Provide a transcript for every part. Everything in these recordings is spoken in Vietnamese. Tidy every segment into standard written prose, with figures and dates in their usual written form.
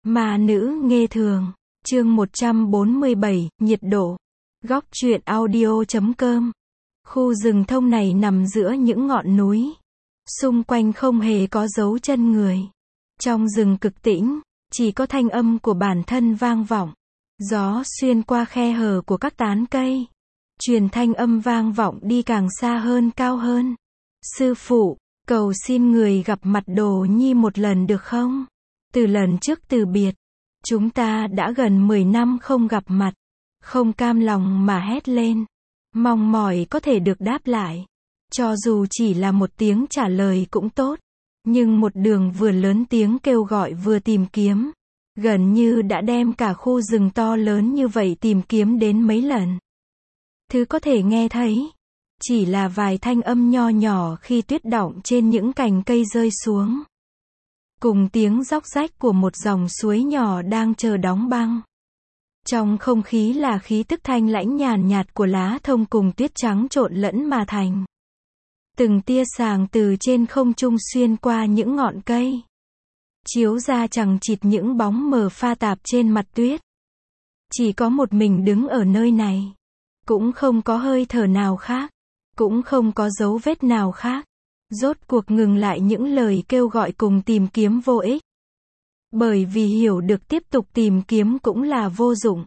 Ma nữ nghê thường, chương 147, nhiệt độ. Góc truyện audio.com. Khu rừng thông này nằm giữa những ngọn núi. Xung quanh không hề có dấu chân người. Trong rừng cực tĩnh, chỉ có thanh âm của bản thân vang vọng. Gió xuyên qua khe hở của các tán cây. Truyền thanh âm vang vọng đi càng xa hơn, cao hơn. Sư phụ, cầu xin người gặp mặt Đồ Nhi một lần được không? Từ lần trước từ biệt, chúng ta đã gần 10 năm không gặp mặt. Không cam lòng mà hét lên. Mong mỏi có thể được đáp lại. Cho dù chỉ là một tiếng trả lời cũng tốt. Nhưng một đường vừa lớn tiếng kêu gọi vừa tìm kiếm. Gần như đã đem cả khu rừng to lớn như vậy tìm kiếm đến mấy lần. Thứ có thể nghe thấy chỉ là vài thanh âm nho nhỏ khi tuyết đọng trên những cành cây rơi xuống. Cùng tiếng róc rách của một dòng suối nhỏ đang chờ đóng băng. Trong không khí là khí tức thanh lãnh nhàn nhạt của lá thông cùng tuyết trắng trộn lẫn mà thành. Từng tia sáng từ trên không trung xuyên qua những ngọn cây. Chiếu ra chằng chịt những bóng mờ pha tạp trên mặt tuyết. Chỉ có một mình đứng ở nơi này. Cũng không có hơi thở nào khác. Cũng không có dấu vết nào khác. Rốt cuộc ngừng lại những lời kêu gọi cùng tìm kiếm vô ích. Bởi vì hiểu được tiếp tục tìm kiếm cũng là vô dụng.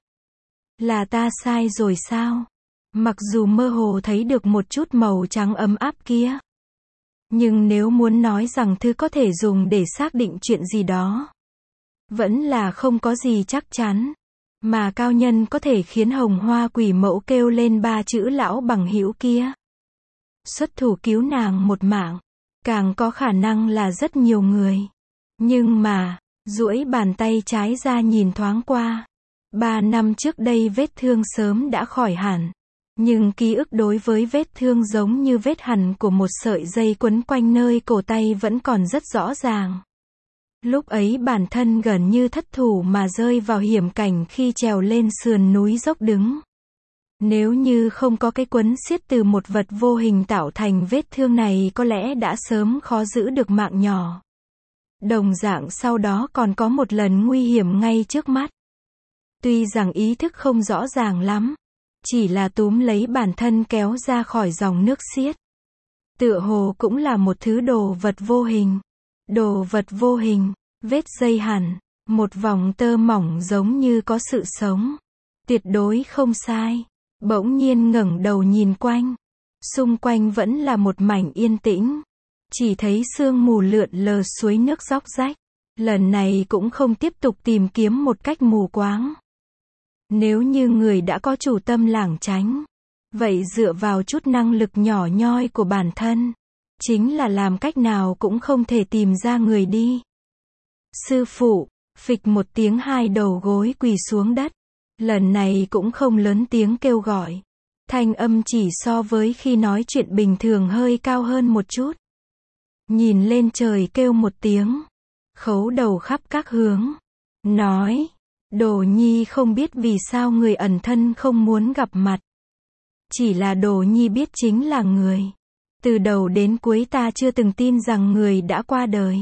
Là ta sai rồi sao? Mặc dù mơ hồ thấy được một chút màu trắng ấm áp kia. Nhưng nếu muốn nói rằng thứ có thể dùng để xác định chuyện gì đó. Vẫn là không có gì chắc chắn. Mà cao nhân có thể khiến hồng hoa quỷ mẫu kêu lên 3 chữ lão bằng hữu kia. Xuất thủ cứu nàng một mạng. Càng có khả năng là rất nhiều người. Nhưng mà, duỗi bàn tay trái ra nhìn thoáng qua. 3 năm trước đây vết thương sớm đã khỏi hẳn. Nhưng ký ức đối với vết thương giống như vết hằn của một sợi dây quấn quanh nơi cổ tay vẫn còn rất rõ ràng. Lúc ấy bản thân gần như thất thủ mà rơi vào hiểm cảnh khi trèo lên sườn núi dốc đứng. Nếu như không có cái quấn xiết từ một vật vô hình tạo thành vết thương này có lẽ đã sớm khó giữ được mạng nhỏ. Đồng dạng sau đó còn có một lần nguy hiểm ngay trước mắt. Tuy rằng ý thức không rõ ràng lắm. Chỉ là túm lấy bản thân kéo ra khỏi dòng nước xiết. Tựa hồ cũng là một thứ đồ vật vô hình. Đồ vật vô hình, vết dây hằn, một vòng tơ mỏng giống như có sự sống. Tuyệt đối không sai. Bỗng nhiên ngẩng đầu nhìn quanh. Xung quanh vẫn là một mảnh yên tĩnh. Chỉ thấy sương mù lượn lờ suối nước róc rách. Lần này cũng không tiếp tục tìm kiếm một cách mù quáng. Nếu như người đã có chủ tâm lảng tránh. Vậy dựa vào chút năng lực nhỏ nhoi của bản thân. Chính là làm cách nào cũng không thể tìm ra người đi. Sư phụ, phịch một tiếng hai đầu gối quỳ xuống đất. Lần này cũng không lớn tiếng kêu gọi. Thanh âm chỉ so với khi nói chuyện bình thường hơi cao hơn một chút. Nhìn lên trời kêu một tiếng. Khấu đầu khắp các hướng. Nói. Đồ Nhi không biết vì sao người ẩn thân không muốn gặp mặt. Chỉ là Đồ Nhi biết chính là người. Từ đầu đến cuối ta chưa từng tin rằng người đã qua đời.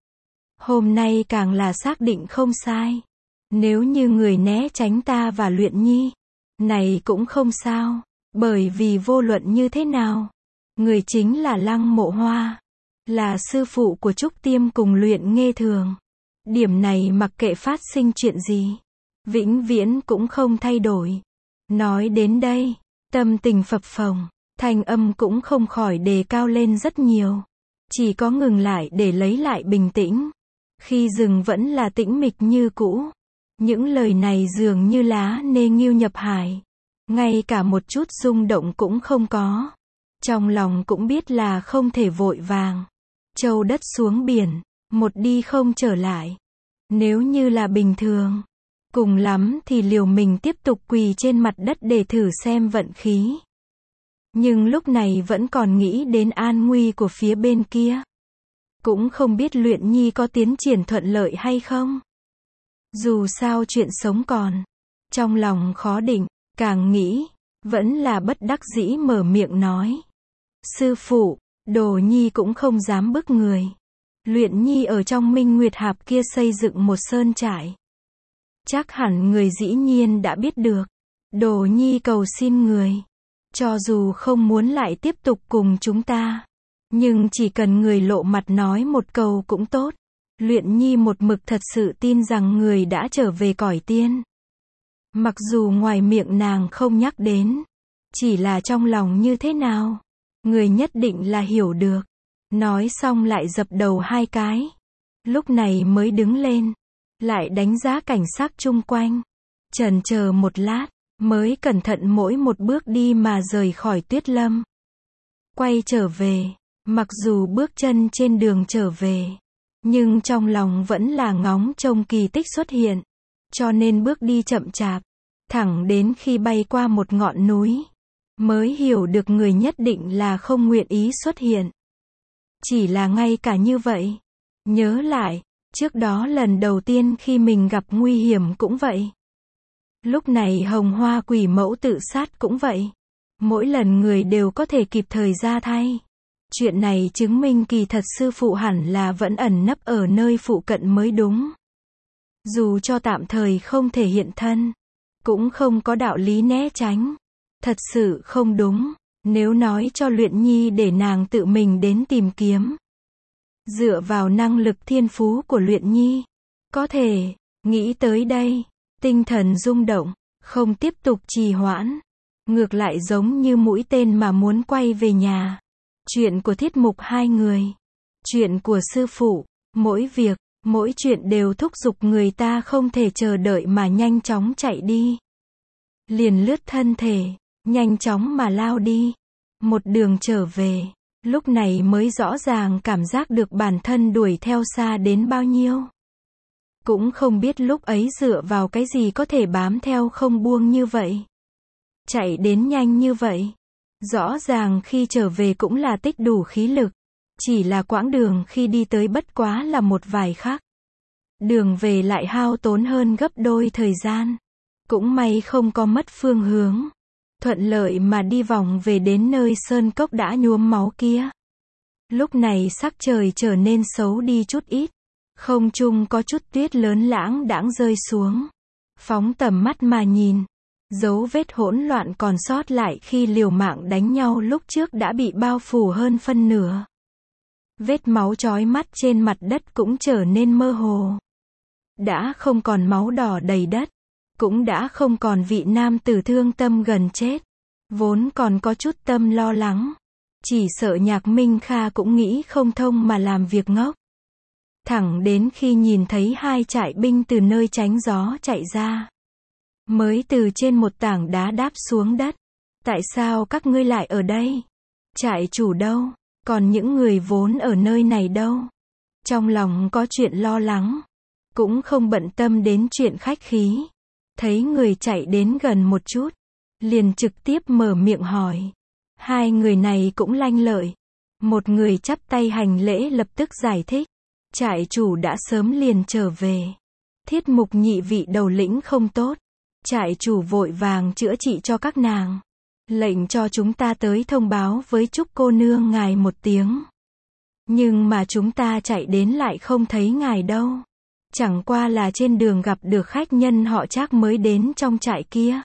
Hôm nay càng là xác định không sai. Nếu như người né tránh ta và Luyện Nhi, này cũng không sao. Bởi vì vô luận như thế nào, người chính là Lăng Mộ Hoa. Là sư phụ của Trúc Tiêm cùng Luyện Nghê Thường. Điểm này mặc kệ phát sinh chuyện gì, vĩnh viễn cũng không thay đổi. Nói đến đây, tâm tình phập phồng, thanh âm cũng không khỏi đề cao lên rất nhiều. Chỉ có ngừng lại để lấy lại bình tĩnh. Khi rừng vẫn là tĩnh mịch như cũ. Những lời này dường như lá nê nghiêu nhập hải. Ngay cả một chút rung động cũng không có. Trong lòng cũng biết là không thể vội vàng. Châu đất xuống biển, một đi không trở lại. Nếu như là bình thường, cùng lắm thì liều mình tiếp tục quỳ trên mặt đất để thử xem vận khí. Nhưng lúc này vẫn còn nghĩ đến an nguy của phía bên kia. Cũng không biết Luyện Nhi có tiến triển thuận lợi hay không. Dù sao chuyện sống còn. Trong lòng khó định, càng nghĩ, vẫn là bất đắc dĩ mở miệng nói. Sư phụ, Đồ Nhi cũng không dám bức người. Luyện Nhi ở trong Minh Nguyệt Hạp kia xây dựng một sơn trại. Chắc hẳn người dĩ nhiên đã biết được. Đồ nhi cầu xin người. Cho dù không muốn lại tiếp tục cùng chúng ta. Nhưng chỉ cần người lộ mặt nói một câu cũng tốt. Luyện nhi một mực thật sự tin rằng người đã trở về cõi tiên. Mặc dù ngoài miệng nàng không nhắc đến. Chỉ là trong lòng như thế nào. Người nhất định là hiểu được. Nói xong lại dập đầu 2 cái. Lúc này mới đứng lên. Lại đánh giá cảnh sắc chung quanh. Chần chờ một lát. Mới cẩn thận mỗi một bước đi mà rời khỏi Tuyết Lâm. Quay trở về. Mặc dù bước chân trên đường trở về. Nhưng trong lòng vẫn là ngóng trông kỳ tích xuất hiện. Cho nên bước đi chậm chạp. Thẳng đến khi bay qua một ngọn núi. Mới hiểu được người nhất định là không nguyện ý xuất hiện. Chỉ là ngay cả như vậy. Nhớ lại, trước đó lần đầu tiên khi mình gặp nguy hiểm cũng vậy. Lúc này Hồng Hoa Quỷ Mẫu tự sát cũng vậy. Mỗi lần người đều có thể kịp thời ra thay. Chuyện này chứng minh kỳ thật sư phụ hẳn là vẫn ẩn nấp ở nơi phụ cận mới đúng. Dù cho tạm thời không thể hiện thân, cũng không có đạo lý né tránh. Thật sự không đúng, nếu nói cho Luyện Nhi để nàng tự mình đến tìm kiếm. Dựa vào năng lực thiên phú của Luyện Nhi, có thể, nghĩ tới đây, tinh thần rung động, không tiếp tục trì hoãn. Ngược lại giống như mũi tên mà muốn quay về nhà. Chuyện của Thiết Mục 2 người. Chuyện của sư phụ, mỗi việc, mỗi chuyện đều thúc giục người ta không thể chờ đợi mà nhanh chóng chạy đi. Liền lướt thân thể, nhanh chóng mà lao đi. Một đường trở về, lúc này mới rõ ràng cảm giác được bản thân đuổi theo xa đến bao nhiêu. Cũng không biết lúc ấy dựa vào cái gì có thể bám theo không buông như vậy. Chạy đến nhanh như vậy. Rõ ràng khi trở về cũng là tích đủ khí lực. Chỉ là quãng đường khi đi tới bất quá là một vài khắc. Đường về lại hao tốn hơn gấp đôi thời gian. Cũng may không có mất phương hướng. Thuận lợi mà đi vòng về đến nơi sơn cốc đã nhuốm máu kia. Lúc này sắc trời trở nên xấu đi chút ít. Không trung có chút tuyết lớn lãng đãng rơi xuống. Phóng tầm mắt mà nhìn. Dấu vết hỗn loạn còn sót lại khi liều mạng đánh nhau lúc trước đã bị bao phủ hơn phân nửa. Vết máu chói mắt trên mặt đất cũng trở nên mơ hồ. Đã không còn máu đỏ đầy đất. Cũng đã không còn vị nam tử thương tâm gần chết. Vốn còn có chút tâm lo lắng. Chỉ sợ Nhạc Minh Kha cũng nghĩ không thông mà làm việc ngốc. Thẳng đến khi nhìn thấy 2 trại binh từ nơi tránh gió chạy ra. Mới từ trên một tảng đá đáp xuống đất. Tại sao các ngươi lại ở đây? Trại chủ đâu? Còn những người vốn ở nơi này đâu? Trong lòng có chuyện lo lắng. Cũng không bận tâm đến chuyện khách khí. Thấy người chạy đến gần một chút. Liền trực tiếp mở miệng hỏi. 2 người này cũng lanh lợi. Một người chắp tay hành lễ lập tức giải thích. Trại chủ đã sớm liền trở về. Thiết Mục nhị vị đầu lĩnh không tốt. Trại chủ vội vàng chữa trị cho các nàng. Lệnh cho chúng ta tới thông báo với Trúc cô nương ngài một tiếng. Nhưng mà chúng ta chạy đến lại không thấy ngài đâu. Chẳng qua là trên đường gặp được khách nhân họ Trác mới đến trong trại kia.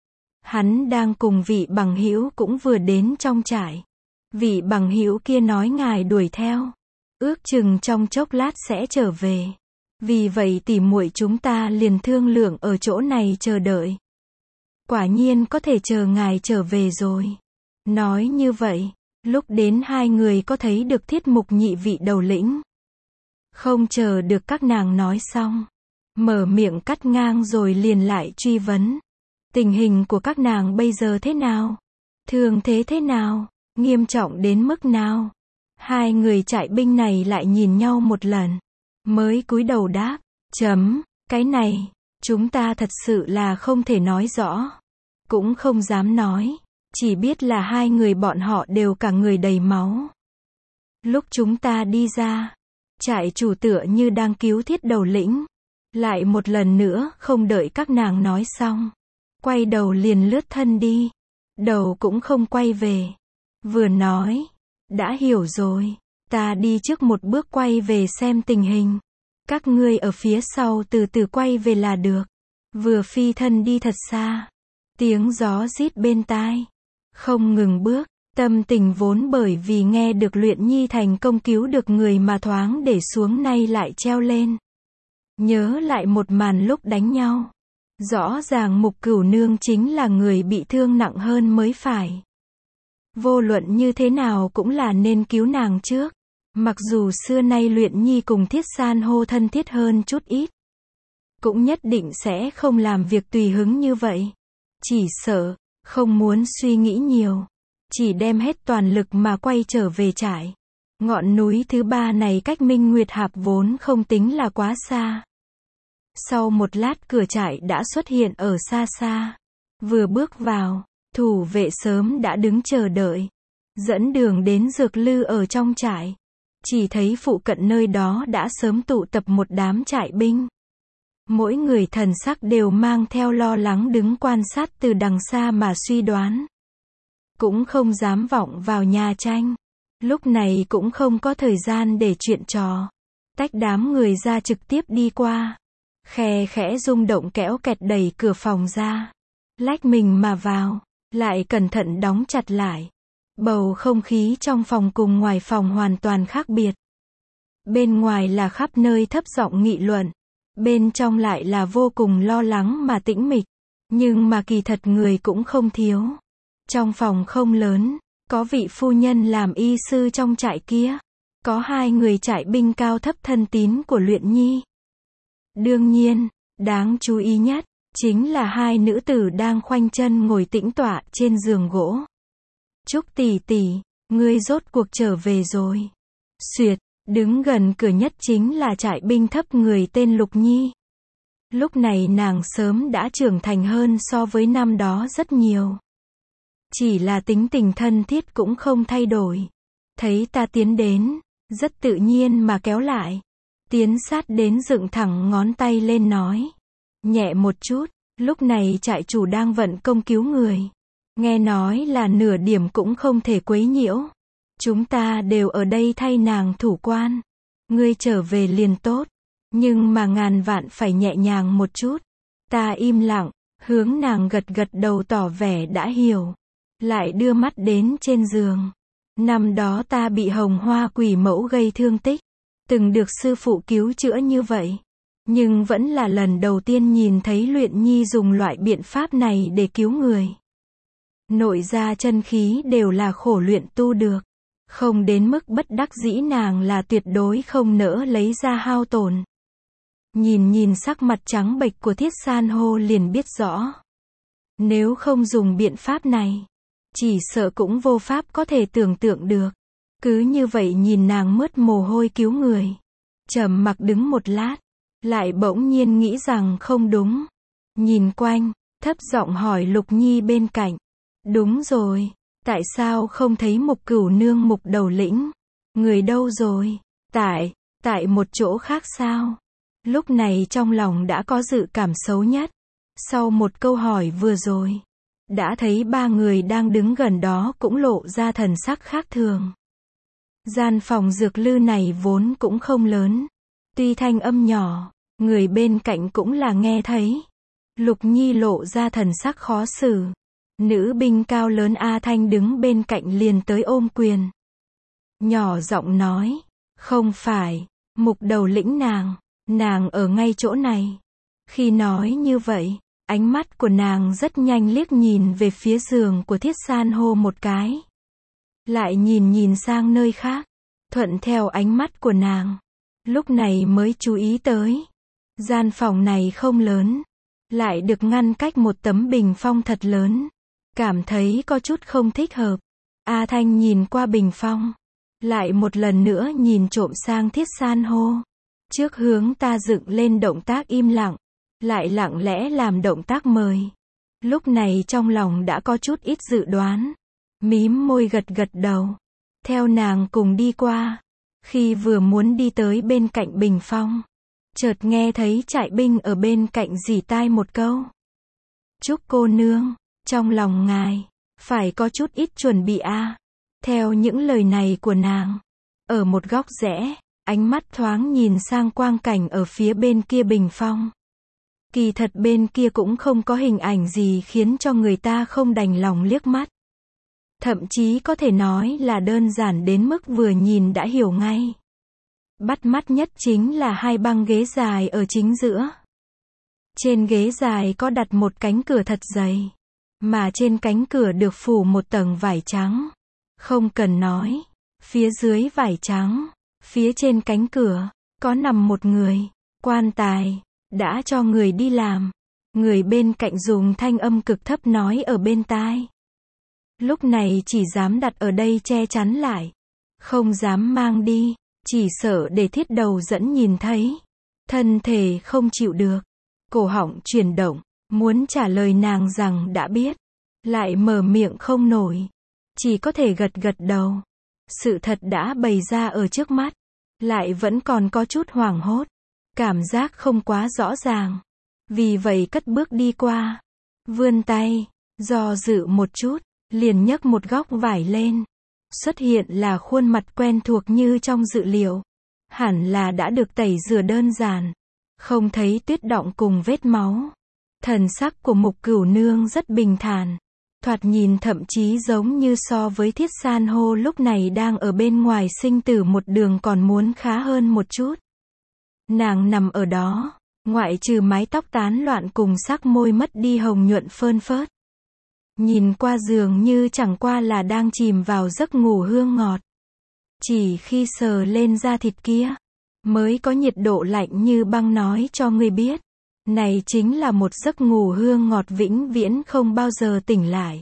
Hắn đang cùng vị bằng hữu cũng vừa đến trong trại. Vị bằng hữu kia nói ngài đuổi theo. Ước chừng trong chốc lát sẽ trở về. Vì vậy tỉ muội chúng ta liền thương lượng ở chỗ này chờ đợi. Quả nhiên có thể chờ ngài trở về rồi. Nói như vậy, lúc đến 2 người có thấy được Thiết Mục nhị vị đầu lĩnh. Không chờ được các nàng nói xong. Mở miệng cắt ngang rồi liền lại truy vấn. Tình hình của các nàng bây giờ thế nào? Thương thế thế nào? Nghiêm trọng đến mức nào? 2 người trại binh này lại nhìn nhau một lần. Mới cúi đầu đáp. Cái này, chúng ta thật sự là không thể nói rõ. Cũng không dám nói. Chỉ biết là 2 người bọn họ đều cả người đầy máu. Lúc chúng ta đi ra, trại chủ tựa như đang cứu Thiết đầu lĩnh. Lại một lần nữa không đợi các nàng nói xong. Quay đầu liền lướt thân đi. Đầu cũng không quay về. Vừa nói. Đã hiểu rồi. Ta đi trước một bước quay về xem tình hình. Các ngươi ở phía sau từ từ quay về là được. vừa phi thân đi thật xa. Tiếng gió rít bên tai. Không ngừng bước, tâm tình vốn bởi vì nghe được Luyện Nhi thành công cứu được người mà thoáng để xuống nay lại treo lên. Nhớ lại một màn lúc đánh nhau. Rõ ràng Mục Cửu Nương chính là người bị thương nặng hơn mới phải. Vô luận như thế nào cũng là nên cứu nàng trước. Mặc dù xưa nay Luyện Nhi cùng Thiết San hô thân thiết hơn chút ít. Cũng nhất định sẽ không làm việc tùy hứng như vậy. Chỉ sợ, không muốn suy nghĩ nhiều. Chỉ đem hết toàn lực mà quay trở về trại. Ngọn núi thứ 3 này cách Minh Nguyệt Hạp vốn không tính là quá xa. Sau một lát cửa trại đã xuất hiện ở xa xa. Vừa bước vào, thủ vệ sớm đã đứng chờ đợi. Dẫn đường đến dược lư ở trong trại. Chỉ thấy phụ cận nơi đó đã sớm tụ tập một đám trại binh. Mỗi người thần sắc đều mang theo lo lắng đứng quan sát từ đằng xa mà suy đoán. Cũng không dám vọng vào nhà tranh. Lúc này cũng không có thời gian để chuyện trò. Tách đám người ra trực tiếp đi qua. Khe khẽ rung động kéo kẹt đẩy cửa phòng ra. Lách mình mà vào. Lại cẩn thận đóng chặt lại. Bầu không khí trong phòng cùng ngoài phòng hoàn toàn khác biệt. Bên ngoài là khắp nơi thấp giọng nghị luận. Bên trong lại là vô cùng lo lắng mà tĩnh mịch. Nhưng mà kỳ thật người cũng không thiếu. Trong phòng không lớn, có vị phu nhân làm y sư trong trại kia. Có 2 người trại binh cao thấp thân tín của Luyện Nhi. Đương nhiên, đáng chú ý nhất, chính là 2 nữ tử đang khoanh chân ngồi tĩnh tọa trên giường gỗ. Trúc tỷ tỷ, ngươi rốt cuộc trở về rồi. Xuyệt, đứng gần cửa nhất chính là trại binh thấp người tên Lục Nhi. Lúc này nàng sớm đã trưởng thành hơn so với năm đó rất nhiều. Chỉ là tính tình thân thiết cũng không thay đổi. Thấy ta tiến đến, rất tự nhiên mà kéo lại. Tiến sát đến dựng thẳng ngón tay lên nói. Nhẹ một chút, lúc này trại chủ đang vận công cứu người. Nghe nói là nửa điểm cũng không thể quấy nhiễu. Chúng ta đều ở đây thay nàng thủ quan. Ngươi trở về liền tốt. Nhưng mà ngàn vạn phải nhẹ nhàng một chút. Ta im lặng, hướng nàng gật gật đầu tỏ vẻ đã hiểu. Lại đưa mắt đến trên giường. Năm đó ta bị hồng hoa quỷ mẫu gây thương tích. Từng được sư phụ cứu chữa như vậy. Nhưng vẫn là lần đầu tiên nhìn thấy Luyện Nhi dùng loại biện pháp này để cứu người. Nội gia chân khí đều là khổ luyện tu được. Không đến mức bất đắc dĩ nàng là tuyệt đối không nỡ lấy ra hao tổn. Nhìn sắc mặt trắng bệch của Thiết San hô liền biết rõ. Nếu không dùng biện pháp này, chỉ sợ cũng vô pháp có thể tưởng tượng được. Cứ như vậy nhìn nàng mướt mồ hôi cứu người. Trầm mặc đứng một lát, lại bỗng nhiên nghĩ rằng không đúng. Nhìn quanh, thấp giọng hỏi Lục Nhi bên cạnh. Đúng rồi, tại sao không thấy Mục Cửu Nương Mục đầu lĩnh? Người đâu rồi? Tại một chỗ khác sao? Lúc này trong lòng đã có dự cảm xấu nhất. Sau một câu hỏi vừa rồi, đã thấy 3 người đang đứng gần đó cũng lộ ra thần sắc khác thường. Gian phòng dược lư này vốn cũng không lớn. Tuy thanh âm nhỏ, người bên cạnh cũng là nghe thấy. Lục Nhi lộ ra thần sắc khó xử. Nữ binh cao lớn A Thanh đứng bên cạnh liền tới ôm quyền. Nhỏ giọng nói, không phải, Mục đầu lĩnh nàng ở ngay chỗ này. Khi nói như vậy, ánh mắt của nàng rất nhanh liếc nhìn về phía giường của Thiết San hô một cái. Lại nhìn sang nơi khác, thuận theo ánh mắt của nàng. Lúc này mới chú ý tới. Gian phòng này không lớn, lại được ngăn cách một tấm bình phong thật lớn. Cảm thấy có chút không thích hợp. A Thanh nhìn qua bình phong. Lại một lần nữa nhìn trộm sang Thiết San hô. Trước hướng ta dựng lên động tác im lặng. Lại lặng lẽ làm động tác mời. Lúc này trong lòng đã có chút ít dự đoán. Mím môi gật gật đầu. Theo nàng cùng đi qua. Khi vừa muốn đi tới bên cạnh bình phong, chợt nghe thấy trại binh ở bên cạnh rỉ tai một câu. Chúc cô nương, trong lòng ngài, phải có chút ít chuẩn bị a. Theo những lời này của nàng, ở một góc rẽ, ánh mắt thoáng nhìn sang quang cảnh ở phía bên kia bình phong. Kỳ thật bên kia cũng không có hình ảnh gì khiến cho người ta không đành lòng liếc mắt. Thậm chí có thể nói là đơn giản đến mức vừa nhìn đã hiểu ngay. Bắt mắt nhất chính là hai băng ghế dài ở chính giữa. Trên ghế dài có đặt một cánh cửa thật dày, mà trên cánh cửa được phủ một tầng vải trắng. Không cần nói, phía dưới vải trắng, phía trên cánh cửa, có nằm một người, quan tài, đã cho người đi làm. Người bên cạnh dùng thanh âm cực thấp nói ở bên tai. Lúc này chỉ dám đặt ở đây che chắn lại, không dám mang đi, chỉ sợ để thiết đầu dẫn nhìn thấy. Thân thể không chịu được, cổ họng chuyển động, muốn trả lời nàng rằng đã biết, lại mở miệng không nổi, chỉ có thể gật gật đầu. Sự thật đã bày ra ở trước mắt, lại vẫn còn có chút hoảng hốt, cảm giác không quá rõ ràng. Vì vậy cất bước đi qua, vươn tay, do dự một chút, liền nhấc một góc vải lên. Xuất hiện là khuôn mặt quen thuộc như trong dự liệu. Hẳn là đã được tẩy rửa đơn giản, không thấy tuyết đọng cùng vết máu. Thần sắc của Mục Cửu Nương rất bình thản, thoạt nhìn thậm chí giống như so với Thiết San hô lúc này đang ở bên ngoài sinh tử một đường còn muốn khá hơn một chút. Nàng nằm ở đó, ngoại trừ mái tóc tán loạn cùng sắc môi mất đi hồng nhuận phơn phớt. Nhìn qua dường như chẳng qua là đang chìm vào giấc ngủ hương ngọt. Chỉ khi sờ lên da thịt kia, mới có nhiệt độ lạnh như băng nói cho người biết. Này chính là một giấc ngủ hương ngọt vĩnh viễn không bao giờ tỉnh lại.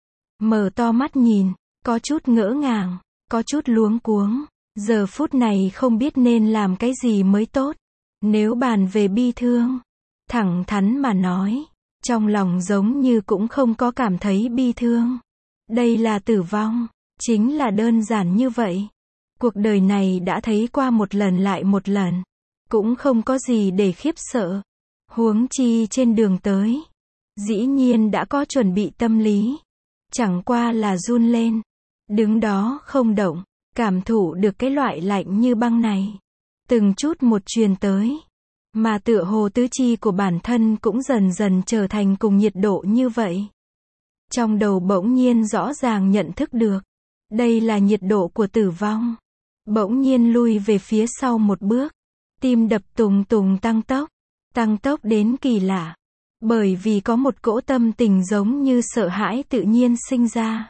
Mở to mắt nhìn, có chút ngỡ ngàng, có chút luống cuống. Giờ phút này không biết nên làm cái gì mới tốt. Nếu bàn về bi thương, thẳng thắn mà nói, trong lòng giống như cũng không có cảm thấy bi thương. Đây là tử vong, chính là đơn giản như vậy. Cuộc đời này đã thấy qua một lần lại một lần, cũng không có gì để khiếp sợ. Huống chi trên đường tới, dĩ nhiên đã có chuẩn bị tâm lý. Chẳng qua là run lên, đứng đó không động, cảm thụ được cái loại lạnh như băng này. Từng chút một truyền tới, mà tựa hồ tứ chi của bản thân cũng dần dần trở thành cùng nhiệt độ như vậy. Trong đầu bỗng nhiên rõ ràng nhận thức được, đây là nhiệt độ của tử vong. Bỗng nhiên lui về phía sau một bước, tim đập tùng tùng tăng tốc đến kỳ lạ. Bởi vì có một cỗ tâm tình giống như sợ hãi tự nhiên sinh ra.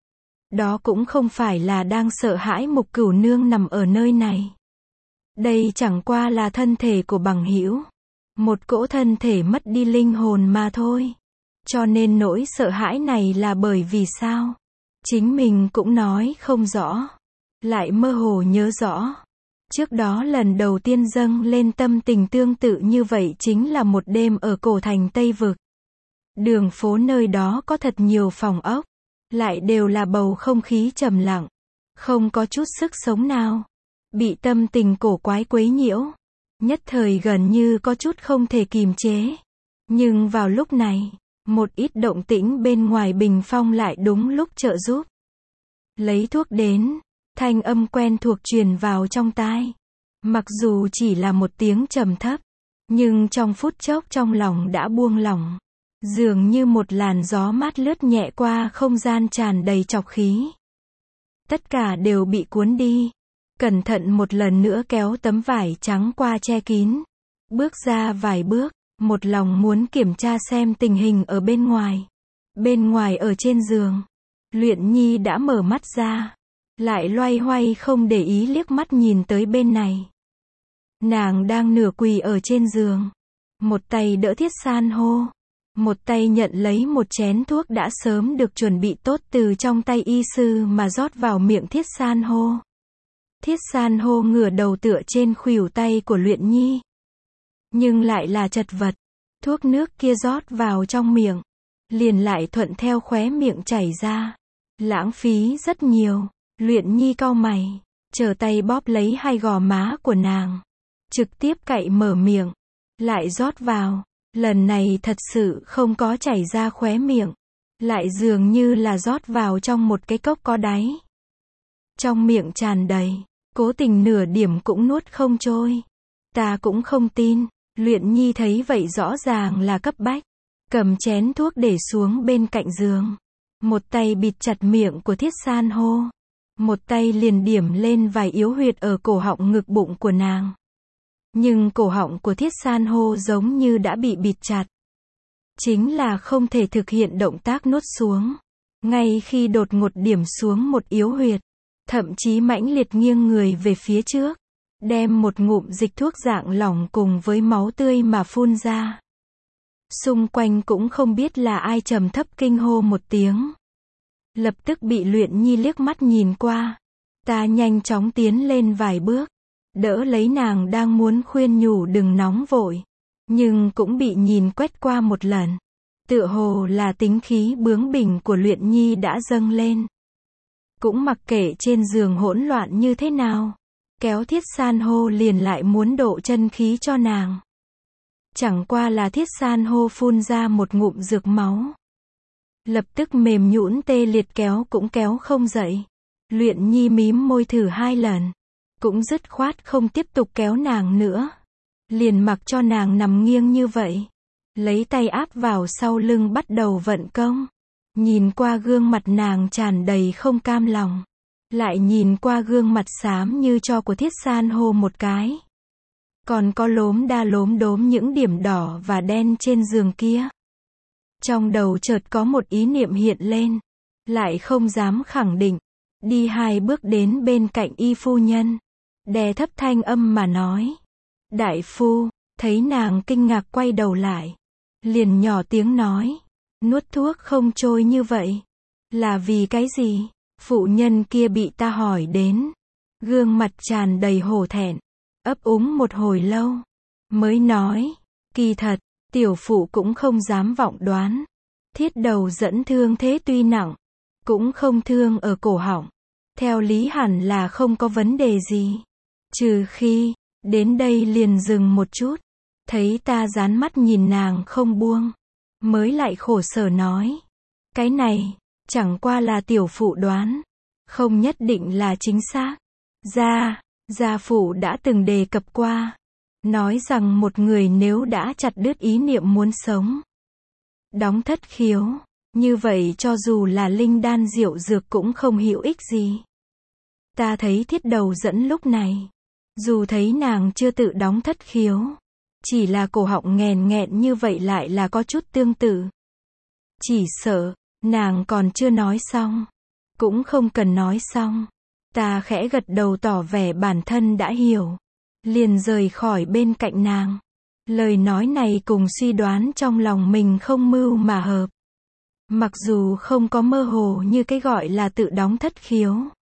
Đó cũng không phải là đang sợ hãi Mục Cửu Nương nằm ở nơi này. Đây chẳng qua là thân thể của bằng hữu, một cỗ thân thể mất đi linh hồn mà thôi. Cho nên nỗi sợ hãi này là bởi vì sao? Chính mình cũng nói không rõ, lại mơ hồ nhớ rõ. Trước đó lần đầu tiên dâng lên tâm tình tương tự như vậy chính là một đêm ở cổ thành Tây Vực. Đường phố nơi đó có thật nhiều phòng ốc, lại đều là bầu không khí trầm lặng, không có chút sức sống nào. Bị tâm tình cổ quái quấy nhiễu, nhất thời gần như có chút không thể kìm chế. Nhưng vào lúc này, một ít động tĩnh bên ngoài bình phong lại đúng lúc trợ giúp. Lấy thuốc đến, thanh âm quen thuộc truyền vào trong tai. Mặc dù chỉ là một tiếng trầm thấp, nhưng trong phút chốc trong lòng đã buông lỏng. Dường như một làn gió mát lướt nhẹ qua không gian tràn đầy trọc khí. Tất cả đều bị cuốn đi. Cẩn thận một lần nữa kéo tấm vải trắng qua che kín. Bước ra vài bước, một lòng muốn kiểm tra xem tình hình ở bên ngoài. Bên ngoài ở trên giường, Luyện Nhi đã mở mắt ra, lại loay hoay không để ý liếc mắt nhìn tới bên này. Nàng đang nửa quỳ ở trên giường, một tay đỡ Thiết San hô, một tay nhận lấy một chén thuốc đã sớm được chuẩn bị tốt từ trong tay y sư mà rót vào miệng Thiết San hô. Thiết San hô ngửa đầu tựa trên khuỷu tay của Luyện Nhi, nhưng lại là chật vật. Thuốc nước kia rót vào trong miệng, liền lại thuận theo khóe miệng chảy ra, lãng phí rất nhiều. Luyện Nhi cau mày, trở tay bóp lấy hai gò má của nàng, trực tiếp cạy mở miệng, lại rót vào. Lần này thật sự không có chảy ra khóe miệng, lại dường như là rót vào trong một cái cốc có đáy. Trong miệng tràn đầy, cố tình nửa điểm cũng nuốt không trôi. Ta cũng không tin, Luyện Nhi thấy vậy rõ ràng là cấp bách. Cầm chén thuốc để xuống bên cạnh giường. Một tay bịt chặt miệng của Thiết San hô. Một tay liền điểm lên vài yếu huyệt ở cổ họng ngực bụng của nàng. Nhưng cổ họng của Thiết San hô giống như đã bị bịt chặt. Chính là không thể thực hiện động tác nuốt xuống. Ngay khi đột ngột điểm xuống một yếu huyệt, thậm chí mãnh liệt nghiêng người về phía trước, đem một ngụm dịch thuốc dạng lỏng cùng với máu tươi mà phun ra. Xung quanh cũng không biết là ai trầm thấp kinh hô một tiếng. Lập tức bị Luyện Nhi liếc mắt nhìn qua. Ta nhanh chóng tiến lên vài bước, đỡ lấy nàng đang muốn khuyên nhủ đừng nóng vội, nhưng cũng bị nhìn quét qua một lần. Tựa hồ là tính khí bướng bỉnh của Luyện Nhi đã dâng lên. Cũng mặc kệ trên giường hỗn loạn như thế nào, kéo Thiết San hô liền lại muốn độ chân khí cho nàng. Chẳng qua là Thiết San hô phun ra một ngụm dược máu. Lập tức mềm nhũn tê liệt kéo cũng kéo không dậy. Luyện Nhi mím môi thử 2 lần. Cũng dứt khoát không tiếp tục kéo nàng nữa. Liền mặc cho nàng nằm nghiêng như vậy. Lấy tay áp vào sau lưng bắt đầu vận công. Nhìn qua gương mặt nàng tràn đầy không cam lòng. Lại nhìn qua gương mặt xám như tro của Thiết San hô một cái. Còn có lốm đa lốm đốm những điểm đỏ và đen trên giường kia. Trong đầu chợt có một ý niệm hiện lên. Lại không dám khẳng định. Đi 2 bước đến bên cạnh y phu nhân. Đè thấp thanh âm mà nói. Đại phu, thấy nàng kinh ngạc quay đầu lại. Liền nhỏ tiếng nói. Nuốt thuốc không trôi như vậy. Là vì cái gì? Phụ nhân kia bị ta hỏi đến. Gương mặt tràn đầy hổ thẹn. Ấp úng một hồi lâu. Mới nói. Kỳ thật, tiểu phụ cũng không dám vọng đoán. Thiết đầu dẫn thương thế tuy nặng. Cũng không thương ở cổ họng. Theo lý hẳn là không có vấn đề gì. Trừ khi, đến đây liền dừng một chút. Thấy ta dán mắt nhìn nàng không buông. Mới lại khổ sở nói. Cái này, chẳng qua là tiểu phụ đoán. Không nhất định là chính xác. Gia phụ đã từng đề cập qua. Nói rằng một người nếu đã chặt đứt ý niệm muốn sống. Đóng thất khiếu. Như vậy cho dù là linh đan diệu dược cũng không hữu ích gì. Ta thấy thiết đầu dẫn lúc này. Dù thấy nàng chưa tự đóng thất khiếu. Chỉ là cổ họng nghèn nghẹn như vậy lại là có chút tương tự. Chỉ sợ, nàng còn chưa nói xong. Cũng không cần nói xong. Ta khẽ gật đầu tỏ vẻ bản thân đã hiểu. Liền rời khỏi bên cạnh nàng. Lời nói này cùng suy đoán trong lòng mình không mưu mà hợp. Mặc dù không có mơ hồ như cái gọi là tự đóng thất khiếu.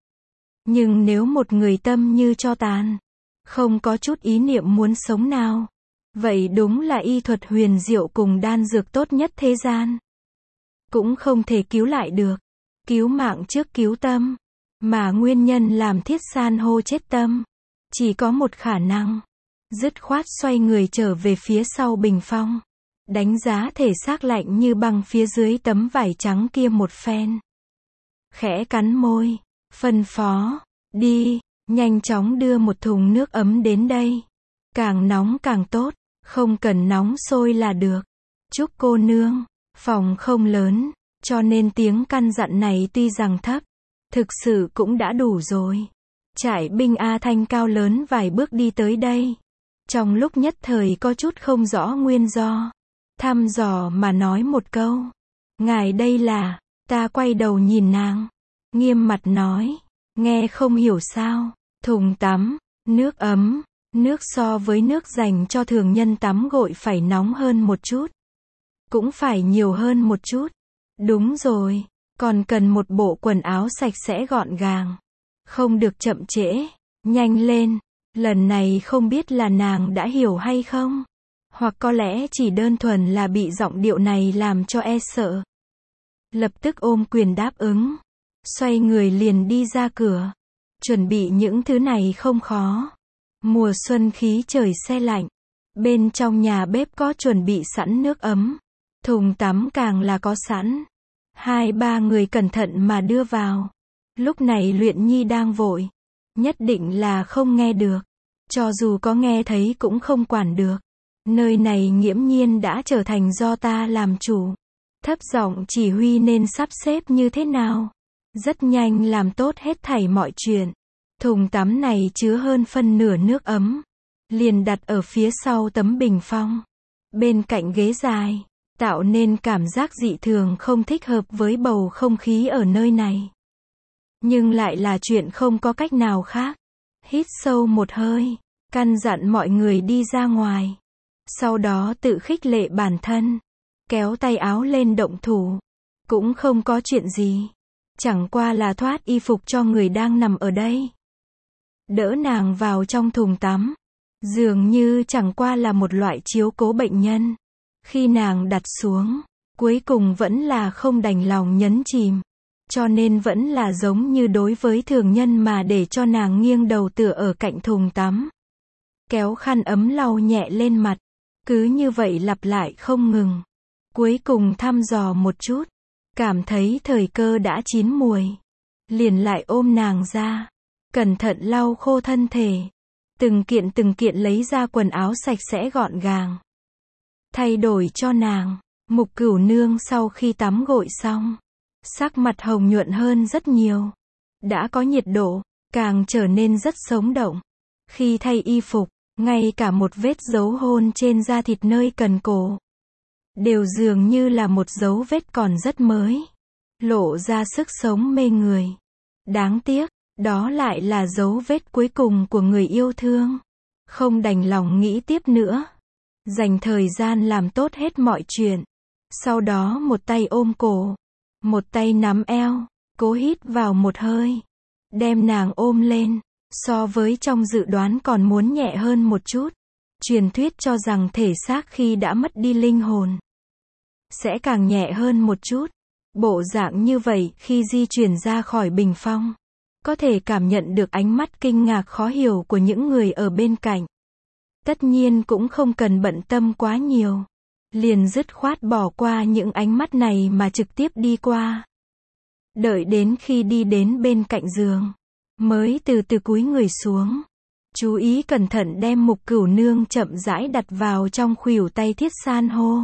Nhưng nếu một người tâm như tro tàn, không có chút ý niệm muốn sống nào, vậy đúng là y thuật huyền diệu cùng đan dược tốt nhất thế gian. Cũng không thể cứu lại được. Cứu mạng trước cứu tâm. Mà nguyên nhân làm Thiết San hô chết tâm. Chỉ có một khả năng. Dứt khoát xoay người trở về phía sau bình phong. Đánh giá thể xác lạnh như băng phía dưới tấm vải trắng kia một phen. Khẽ cắn môi. Phân phó. Đi. Nhanh chóng đưa một thùng nước ấm đến đây. Càng nóng càng tốt. Không cần nóng sôi là được. Chúc cô nương. Phòng không lớn. Cho nên tiếng căn dặn này tuy rằng thấp. Thực sự cũng đã đủ rồi. Trại binh A Thanh cao lớn vài bước đi tới đây. Trong lúc nhất thời có chút không rõ nguyên do. Thăm dò mà nói một câu. Ngài đây là. Ta quay đầu nhìn nàng. Nghiêm mặt nói. Nghe không hiểu sao. Thùng tắm. Nước ấm. Nước so với nước dành cho thường nhân tắm gội phải nóng hơn một chút. Cũng phải nhiều hơn một chút. Đúng rồi. Còn cần một bộ quần áo sạch sẽ gọn gàng. Không được chậm trễ. Nhanh lên. Lần này không biết là nàng đã hiểu hay không. Hoặc có lẽ chỉ đơn thuần là bị giọng điệu này làm cho e sợ. Lập tức ôm quyền đáp ứng. Xoay người liền đi ra cửa. Chuẩn bị những thứ này không khó. Mùa xuân khí trời se lạnh. Bên trong nhà bếp có chuẩn bị sẵn nước ấm. Thùng tắm càng là có sẵn. 2-3 người cẩn thận mà đưa vào. Lúc này Luyện Nhi đang vội. Nhất định là không nghe được. Cho dù có nghe thấy cũng không quản được. Nơi này nghiễm nhiên đã trở thành do ta làm chủ. Thấp giọng chỉ huy nên sắp xếp như thế nào. Rất nhanh làm tốt hết thảy mọi chuyện. Thùng tắm này chứa hơn phân nửa nước ấm. Liền đặt ở phía sau tấm bình phong. Bên cạnh ghế dài. Tạo nên cảm giác dị thường không thích hợp với bầu không khí ở nơi này. Nhưng lại là chuyện không có cách nào khác. Hít sâu một hơi. Căn dặn mọi người đi ra ngoài. Sau đó tự khích lệ bản thân. Kéo tay áo lên động thủ. Cũng không có chuyện gì. Chẳng qua là thoát y phục cho người đang nằm ở đây. Đỡ nàng vào trong thùng tắm. Dường như chẳng qua là một loại chiếu cố bệnh nhân. Khi nàng đặt xuống, cuối cùng vẫn là không đành lòng nhấn chìm. Cho nên vẫn là giống như đối với thường nhân mà để cho nàng nghiêng đầu tựa ở cạnh thùng tắm. Kéo khăn ấm lau nhẹ lên mặt. Cứ như vậy lặp lại không ngừng. Cuối cùng thăm dò một chút. Cảm thấy thời cơ đã chín muồi. Liền lại ôm nàng ra. Cẩn thận lau khô thân thể. Từng kiện lấy ra quần áo sạch sẽ gọn gàng. Thay đổi cho nàng. Mục Cửu Nương sau khi tắm gội xong. Sắc mặt hồng nhuận hơn rất nhiều. Đã có nhiệt độ. Càng trở nên rất sống động. Khi thay y phục. Ngay cả một vết dấu hôn trên da thịt nơi cần cổ. Đều dường như là một dấu vết còn rất mới. Lộ ra sức sống mê người. Đáng tiếc. Đó lại là dấu vết cuối cùng của người yêu thương. Không đành lòng nghĩ tiếp nữa. Dành thời gian làm tốt hết mọi chuyện. Sau đó một tay ôm cổ. Một tay nắm eo. Cố hít vào một hơi. Đem nàng ôm lên. So với trong dự đoán còn muốn nhẹ hơn một chút. Truyền thuyết cho rằng thể xác khi đã mất đi linh hồn. Sẽ càng nhẹ hơn một chút. Bộ dạng như vậy khi di chuyển ra khỏi bình phong. Có thể cảm nhận được ánh mắt kinh ngạc khó hiểu của những người ở bên cạnh. Tất nhiên cũng không cần bận tâm quá nhiều. Liền dứt khoát bỏ qua những ánh mắt này mà trực tiếp đi qua. Đợi đến khi đi đến bên cạnh giường. Mới từ từ cúi người xuống. Chú ý cẩn thận đem Mục Cửu Nương chậm rãi đặt vào trong khuỷu tay Thiết San hô.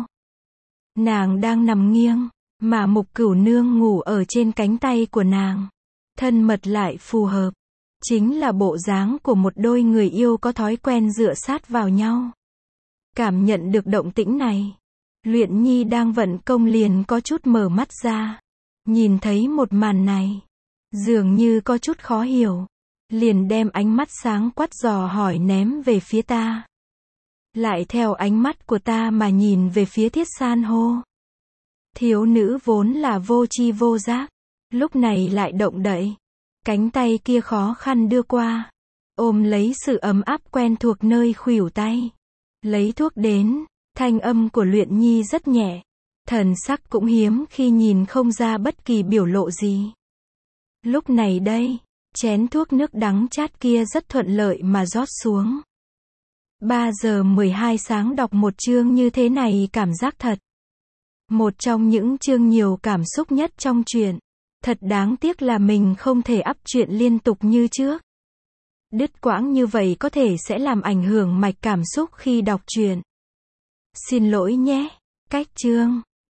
Nàng đang nằm nghiêng. Mà Mục Cửu Nương ngủ ở trên cánh tay của nàng. Thân mật lại phù hợp. Chính là bộ dáng của một đôi người yêu có thói quen dựa sát vào nhau. Cảm nhận được động tĩnh này. Luyện Nhi đang vận công liền có chút mở mắt ra. Nhìn thấy một màn này. Dường như có chút khó hiểu. Liền đem ánh mắt sáng quắc dò hỏi ném về phía ta. Lại theo ánh mắt của ta mà nhìn về phía Thiết San hô. Thiếu nữ vốn là vô tri vô giác. Lúc này lại động đậy. Cánh tay kia khó khăn đưa qua. Ôm lấy sự ấm áp quen thuộc nơi khuỷu tay. Lấy thuốc đến. Thanh âm của Luyện Nhi rất nhẹ. Thần sắc cũng hiếm khi nhìn không ra bất kỳ biểu lộ gì. Lúc này đây. Chén thuốc nước đắng chát kia rất thuận lợi mà rót xuống. 3 giờ 12 sáng đọc một chương như thế này cảm giác thật. Một trong những chương nhiều cảm xúc nhất trong truyện. Thật đáng tiếc là mình không thể up truyện liên tục như trước. Đứt quãng như vậy có thể sẽ làm ảnh hưởng mạch cảm xúc khi đọc truyện. Xin lỗi nhé. Cách chương.